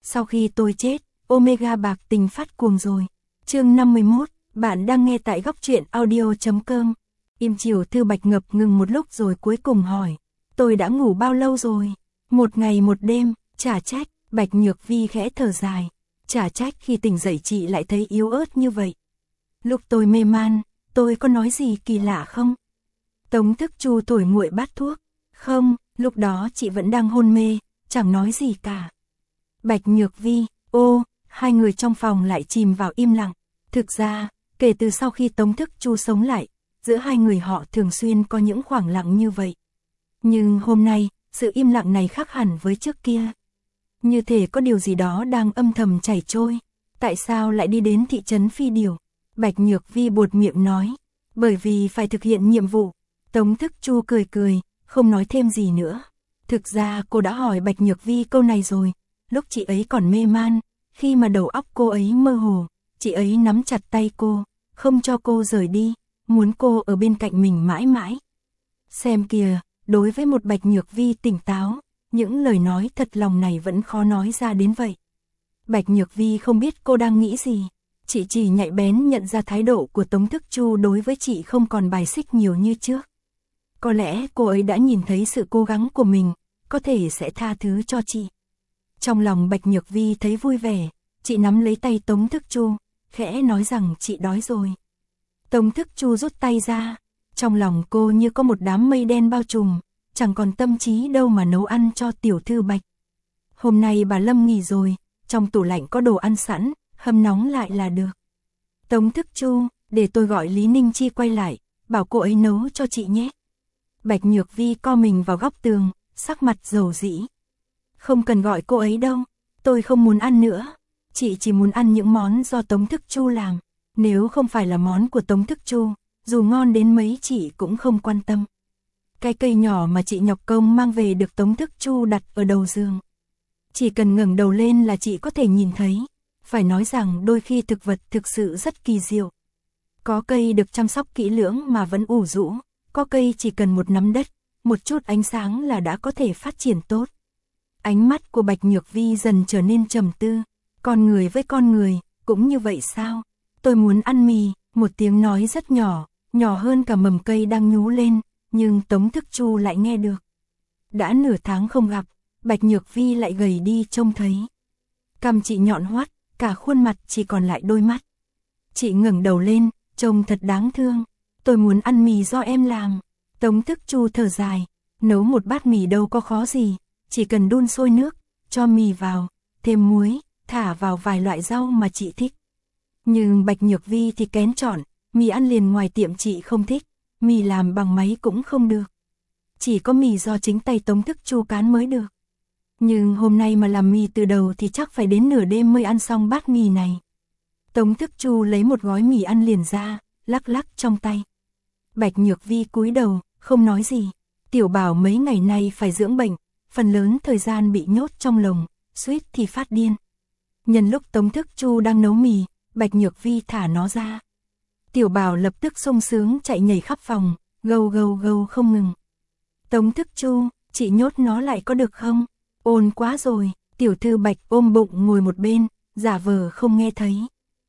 Sau khi tôi chết, Omega bạc tình phát cuồng rồi. Chương 51, bạn đang nghe tại góc truyện audio.com. Im Chiều Thư Bạch ngập ngừng một lúc rồi cuối cùng hỏi. Tôi đã ngủ bao lâu rồi? Một ngày một đêm, chả trách. Bạch Nhược Vi khẽ thở dài. Chả trách khi tỉnh dậy chị lại thấy yếu ớt như vậy. Lúc tôi mê man, tôi có nói gì kỳ lạ không? Tống Thức Chu thổi nguội bát thuốc. Không, lúc đó chị vẫn đang hôn mê, chẳng nói gì cả. Bạch Nhược Vi, hai người trong phòng lại chìm vào im lặng. Thực ra, kể từ sau khi Tống Thức Chu sống lại, giữa hai người họ thường xuyên có những khoảng lặng như vậy. Nhưng hôm nay, sự im lặng này khác hẳn với trước kia. Như thể có điều gì đó đang âm thầm chảy trôi. Tại sao lại đi đến thị trấn Phi Điểu? Bạch Nhược Vi buột miệng nói. Bởi vì phải thực hiện nhiệm vụ. Tống Thức Chu cười cười, không nói thêm gì nữa. Thực ra cô đã hỏi Bạch Nhược Vi câu này rồi. Lúc chị ấy còn mê man, khi mà đầu óc cô ấy mơ hồ, chị ấy nắm chặt tay cô, không cho cô rời đi, muốn cô ở bên cạnh mình mãi mãi. Xem kìa, đối với một Bạch Nhược Vi tỉnh táo, những lời nói thật lòng này vẫn khó nói ra đến vậy. Bạch Nhược Vi không biết cô đang nghĩ gì, chị chỉ nhạy bén nhận ra thái độ của Tống Thức Chu đối với chị không còn bài xích nhiều như trước. Có lẽ cô ấy đã nhìn thấy sự cố gắng của mình, có thể sẽ tha thứ cho chị. Trong lòng Bạch Nhược Vi thấy vui vẻ, chị nắm lấy tay Tống Thức Chu, khẽ nói rằng chị đói rồi. Tống Thức Chu rút tay ra, trong lòng cô như có một đám mây đen bao trùm, chẳng còn tâm trí đâu mà nấu ăn cho tiểu thư Bạch. Hôm nay bà Lâm nghỉ rồi, trong tủ lạnh có đồ ăn sẵn, hâm nóng lại là được. Tống Thức Chu, để tôi gọi Lý Ninh Chi quay lại, bảo cô ấy nấu cho chị nhé. Bạch Nhược Vi co mình vào góc tường, sắc mặt dầu dĩ. Không cần gọi cô ấy đâu, tôi không muốn ăn nữa. Chị chỉ muốn ăn những món do Tống Thức Chu làm. Nếu không phải là món của Tống Thức Chu, dù ngon đến mấy chị cũng không quan tâm. Cái cây nhỏ mà chị nhọc công mang về được Tống Thức Chu đặt ở đầu giường. Chỉ cần ngẩng đầu lên là chị có thể nhìn thấy. Phải nói rằng đôi khi thực vật thực sự rất kỳ diệu. Có cây được chăm sóc kỹ lưỡng mà vẫn ủ rũ. Có cây chỉ cần một nắm đất, một chút ánh sáng là đã có thể phát triển tốt. Ánh mắt của Bạch Nhược Vi dần trở nên trầm tư. Con người với con người, cũng như vậy sao? Tôi muốn ăn mì, một tiếng nói rất nhỏ, nhỏ hơn cả mầm cây đang nhú lên, nhưng Tống Thức Chu lại nghe được. Đã nửa tháng không gặp, Bạch Nhược Vi lại gầy đi trông thấy. Cằm chị nhọn hoắt, cả khuôn mặt chỉ còn lại đôi mắt. Chị ngẩng đầu lên, trông thật đáng thương. Tôi muốn ăn mì do em làm. Tống Thức Chu thở dài, nấu một bát mì đâu có khó gì, chỉ cần đun sôi nước, cho mì vào, thêm muối, thả vào vài loại rau mà chị thích. Nhưng Bạch Nhược Vi thì kén chọn, mì ăn liền ngoài tiệm chị không thích, mì làm bằng máy cũng không được. Chỉ có mì do chính tay Tống Thức Chu cán mới được. Nhưng hôm nay mà làm mì từ đầu thì chắc phải đến nửa đêm mới ăn xong bát mì này. Tống Thức Chu lấy một gói mì ăn liền ra, lắc lắc trong tay. Bạch Nhược Vi cúi đầu, không nói gì. Tiểu Bảo mấy ngày nay phải dưỡng bệnh, phần lớn thời gian bị nhốt trong lồng, suýt thì phát điên. Nhân lúc Tống Thức Chu đang nấu mì, Bạch Nhược Vi thả nó ra. Tiểu Bảo lập tức sung sướng chạy nhảy khắp phòng, gâu gâu gâu không ngừng. Tống Thức Chu, chị nhốt nó lại có được không? Ồn quá rồi. Tiểu thư Bạch ôm bụng ngồi một bên, giả vờ không nghe thấy.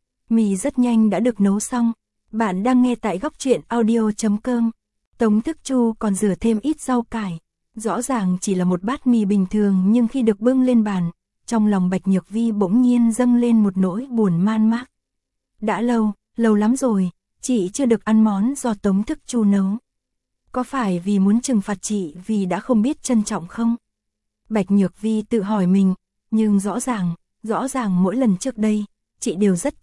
Mì rất nhanh đã được nấu xong. Bạn đang nghe tại góc truyện audio.com. Tống Thức Chu còn rửa thêm ít rau cải. Rõ ràng chỉ là một bát mì bình thường, nhưng khi được bưng lên bàn, trong lòng Bạch Nhược Vi bỗng nhiên dâng lên một nỗi buồn man mác. Đã lâu lắm rồi, chị chưa được ăn món do Tống Thức Chu nấu. Có phải vì muốn trừng phạt chị vì đã không biết trân trọng không? Bạch Nhược Vi tự hỏi mình, nhưng rõ ràng mỗi lần trước đây, chị đều rất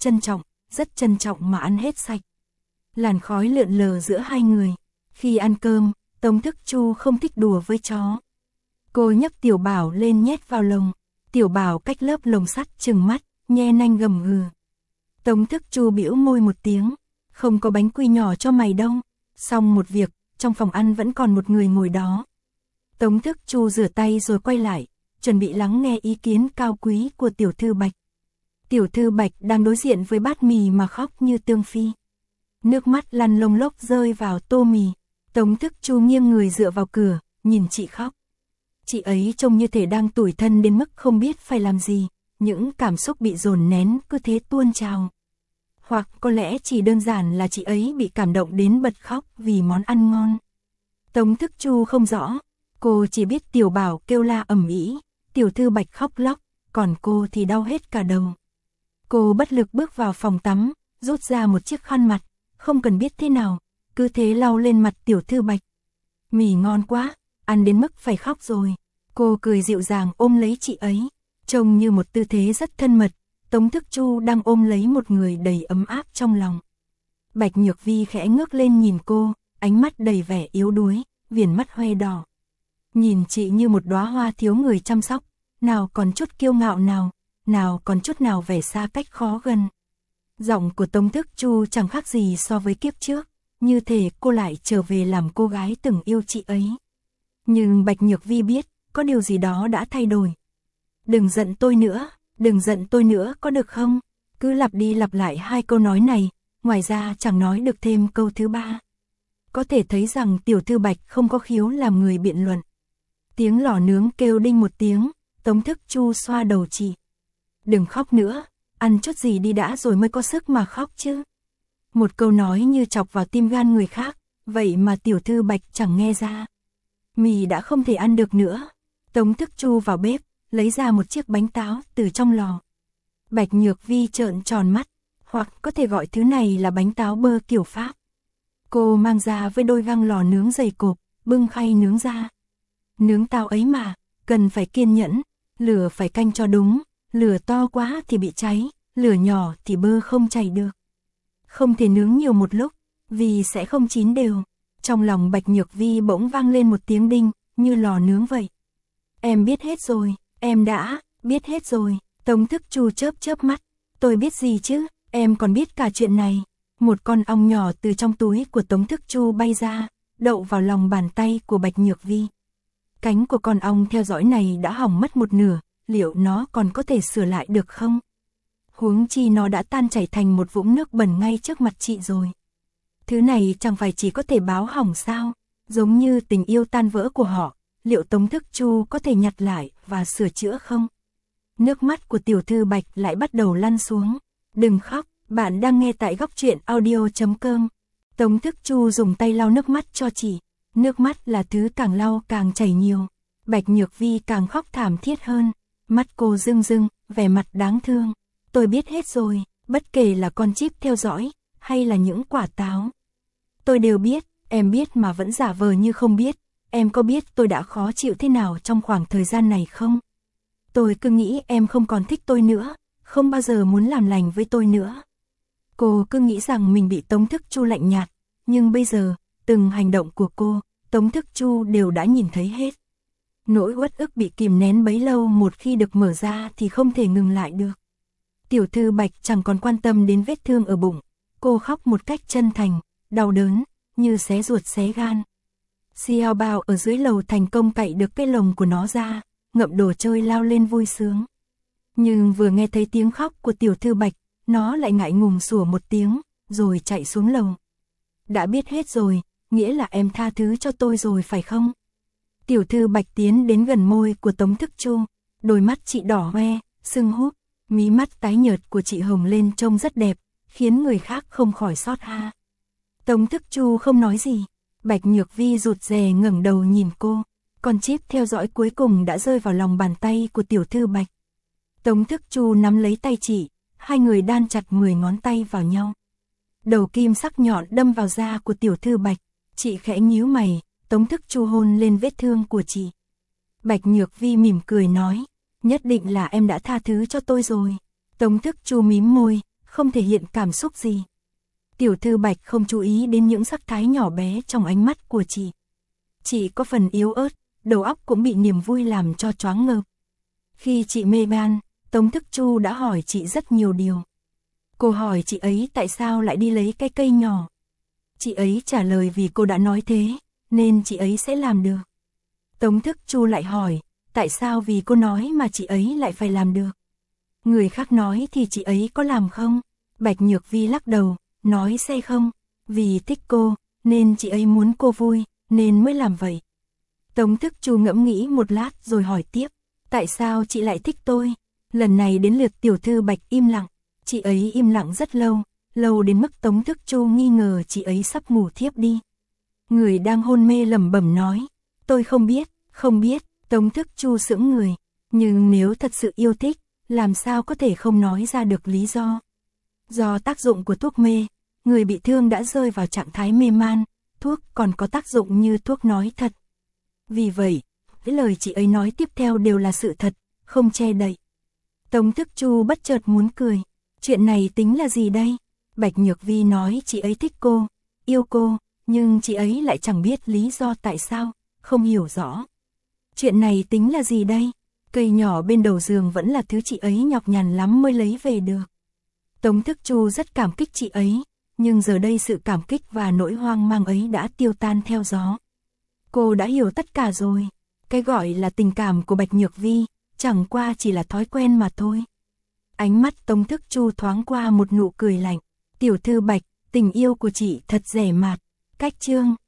trân trọng mà ăn hết sạch. Làn khói lượn lờ giữa hai người. Khi ăn cơm, Tống Thức Chu không thích đùa với chó. Cô nhấc Tiểu Bảo lên nhét vào lồng. Tiểu Bảo cách lớp lồng sắt trừng mắt, nhe nanh gầm gừ. Tống Thức Chu bĩu môi một tiếng. Không có bánh quy nhỏ cho mày đâu. Xong một việc, trong phòng ăn vẫn còn một người ngồi đó. Tống Thức Chu rửa tay rồi quay lại, chuẩn bị lắng nghe ý kiến cao quý của Tiểu thư Bạch. Tiểu thư Bạch đang đối diện với bát mì mà khóc như tương phi. Nước mắt lăn lông lốc rơi vào tô mì. Tống Thức Chu nghiêng người dựa vào cửa, nhìn chị khóc. Chị ấy trông như thể đang tủi thân đến mức không biết phải làm gì, những cảm xúc bị dồn nén cứ thế tuôn trào. Hoặc có lẽ chỉ đơn giản là chị ấy bị cảm động đến bật khóc vì món ăn ngon. Tống Thức Chu không rõ, cô chỉ biết Tiểu Bảo kêu la ầm ĩ, Tiểu Thư Bạch khóc lóc, còn cô thì đau hết cả đầu. Cô bất lực bước vào phòng tắm, rút ra một chiếc khăn mặt, không cần biết thế nào, cứ thế lau lên mặt Tiểu Thư Bạch. Mì ngon quá, ăn đến mức phải khóc rồi. Cô cười dịu dàng ôm lấy chị ấy, trông như một tư thế rất thân mật. Tống Thức Chu đang ôm lấy một người đầy ấm áp trong lòng. Bạch Nhược Vi khẽ ngước lên nhìn cô, ánh mắt đầy vẻ yếu đuối, viền mắt hoe đỏ. Nhìn chị như một đóa hoa thiếu người chăm sóc, nào còn chút kiêu ngạo nào còn chút nào vẻ xa cách khó gần. Giọng của Tống Thức Chu chẳng khác gì so với kiếp trước, như thể cô lại trở về làm cô gái từng yêu chị ấy. Nhưng Bạch Nhược Vi biết, có điều gì đó đã thay đổi. Đừng giận tôi nữa có được không? Cứ lặp đi lặp lại hai câu nói này, ngoài ra chẳng nói được thêm câu thứ ba. Có thể thấy rằng Tiểu Thư Bạch không có khiếu làm người biện luận. Tiếng lò nướng kêu đinh một tiếng, Tống Thức Chu xoa đầu chị. Đừng khóc nữa, ăn chút gì đi đã rồi mới có sức mà khóc chứ. Một câu nói như chọc vào tim gan người khác, vậy mà Tiểu Thư Bạch chẳng nghe ra. Mì đã không thể ăn được nữa. Tống Thức Chu vào bếp, lấy ra một chiếc bánh táo từ trong lò. Bạch Nhược Vi trợn tròn mắt, hoặc có thể gọi thứ này là bánh táo bơ kiểu Pháp. Cô mang ra với đôi găng lò nướng dày cộp, bưng khay nướng ra. Nướng táo ấy mà, cần phải kiên nhẫn, lửa phải canh cho đúng, lửa to quá thì bị cháy, lửa nhỏ thì bơ không chảy được. Không thể nướng nhiều một lúc, vì sẽ không chín đều. Trong lòng Bạch Nhược Vi bỗng vang lên một tiếng đinh, như lò nướng vậy. Em biết hết rồi, em đã biết hết rồi. Tống Thức Chu chớp mắt, tôi biết gì chứ, em còn biết cả chuyện này. Một con ong nhỏ từ trong túi của Tống Thức Chu bay ra, đậu vào lòng bàn tay của Bạch Nhược Vi. Cánh của con ong theo dõi này đã hỏng mất một nửa, liệu nó còn có thể sửa lại được không? Huống chi nó đã tan chảy thành một vũng nước bẩn ngay trước mặt chị rồi. Thứ này chẳng phải chỉ có thể báo hỏng sao? Giống như tình yêu tan vỡ của họ, liệu Tống Thức Chu có thể nhặt lại và sửa chữa không? Nước mắt của Tiểu Thư Bạch lại bắt đầu lăn xuống. Đừng khóc, bạn đang nghe tại góc truyện audio.com. Tống Thức Chu dùng tay lau nước mắt cho chị. Nước mắt là thứ càng lau càng chảy nhiều. Bạch Nhược Vi càng khóc thảm thiết hơn. Mắt cô rưng rưng, vẻ mặt đáng thương. Tôi biết hết rồi, bất kể là con chip theo dõi, hay là những quả táo. Tôi đều biết, em biết mà vẫn giả vờ như không biết. Em có biết tôi đã khó chịu thế nào trong khoảng thời gian này không? Tôi cứ nghĩ em không còn thích tôi nữa, không bao giờ muốn làm lành với tôi nữa. Cô cứ nghĩ rằng mình bị Tống Thức Chu lạnh nhạt, nhưng bây giờ, từng hành động của cô, Tống Thức Chu đều đã nhìn thấy hết. Nỗi uất ức bị kìm nén bấy lâu một khi được mở ra thì không thể ngừng lại được. Tiểu Thư Bạch chẳng còn quan tâm đến vết thương ở bụng, cô khóc một cách chân thành, đau đớn, như xé ruột xé gan. Xiao Bao ở dưới lầu thành công cạy được cái lồng của nó ra, ngậm đồ chơi lao lên vui sướng. Nhưng vừa nghe thấy tiếng khóc của Tiểu Thư Bạch, nó lại ngại ngùng sủa một tiếng, rồi chạy xuống lầu. Đã biết hết rồi, nghĩa là em tha thứ cho tôi rồi phải không? Tiểu Thư Bạch tiến đến gần môi của Tống Thức Chu, đôi mắt chị đỏ hoe, sưng húp, mí mắt tái nhợt của chị hồng lên trông rất đẹp, khiến người khác không khỏi xót ha. Tống Thức Chu không nói gì, Bạch Nhược Vi rụt rè ngẩng đầu nhìn cô, con chip theo dõi cuối cùng đã rơi vào lòng bàn tay của Tiểu Thư Bạch. Tống Thức Chu nắm lấy tay chị, hai người đan chặt 10 ngón tay vào nhau. Đầu kim sắc nhọn đâm vào da của Tiểu Thư Bạch, chị khẽ nhíu mày, Tống Thức Chu hôn lên vết thương của chị. Bạch Nhược Vi mỉm cười nói, nhất định là em đã tha thứ cho tôi rồi. Tống Thức Chu mím môi, không thể hiện cảm xúc gì. Tiểu Thư Bạch không chú ý đến những sắc thái nhỏ bé trong ánh mắt của chị. Chị có phần yếu ớt, đầu óc cũng bị niềm vui làm cho choáng ngợp. Khi chị mê man, Tống Thức Chu đã hỏi chị rất nhiều điều. Cô hỏi chị ấy tại sao lại đi lấy cái cây nhỏ. Chị ấy trả lời vì cô đã nói thế, nên chị ấy sẽ làm được. Tống Thức Chu lại hỏi, tại sao vì cô nói mà chị ấy lại phải làm được? Người khác nói thì chị ấy có làm không? Bạch Nhược Vi lắc đầu, nói sẽ không, vì thích cô, nên chị ấy muốn cô vui, nên mới làm vậy. Tống Thức Chu ngẫm nghĩ một lát rồi hỏi tiếp, tại sao chị lại thích tôi? Lần này đến lượt tiểu thư Bạch im lặng, chị ấy im lặng rất lâu, lâu đến mức Tống Thức Chu nghi ngờ chị ấy sắp ngủ thiếp đi. Người đang hôn mê lẩm bẩm nói, tôi không biết, Tống Thức Chu sững người, nhưng nếu thật sự yêu thích, làm sao có thể không nói ra được lý do. Do tác dụng của thuốc mê, người bị thương đã rơi vào trạng thái mê man, thuốc còn có tác dụng như thuốc nói thật. Vì vậy, cái lời chị ấy nói tiếp theo đều là sự thật, không che đậy. Tống Thức Chu bất chợt muốn cười, chuyện này tính là gì đây? Bạch Nhược Vi nói chị ấy thích cô, yêu cô, nhưng chị ấy lại chẳng biết lý do tại sao, không hiểu rõ. Chuyện này tính là gì đây? Cây nhỏ bên đầu giường vẫn là thứ chị ấy nhọc nhằn lắm mới lấy về được. Tống Thức Chu rất cảm kích chị ấy, nhưng giờ đây sự cảm kích và nỗi hoang mang ấy đã tiêu tan theo gió. Cô đã hiểu tất cả rồi, cái gọi là tình cảm của Bạch Nhược Vi, chẳng qua chỉ là thói quen mà thôi. Ánh mắt Tống Thức Chu thoáng qua một nụ cười lạnh, tiểu thư Bạch, tình yêu của chị thật rẻ mạt, cách chương.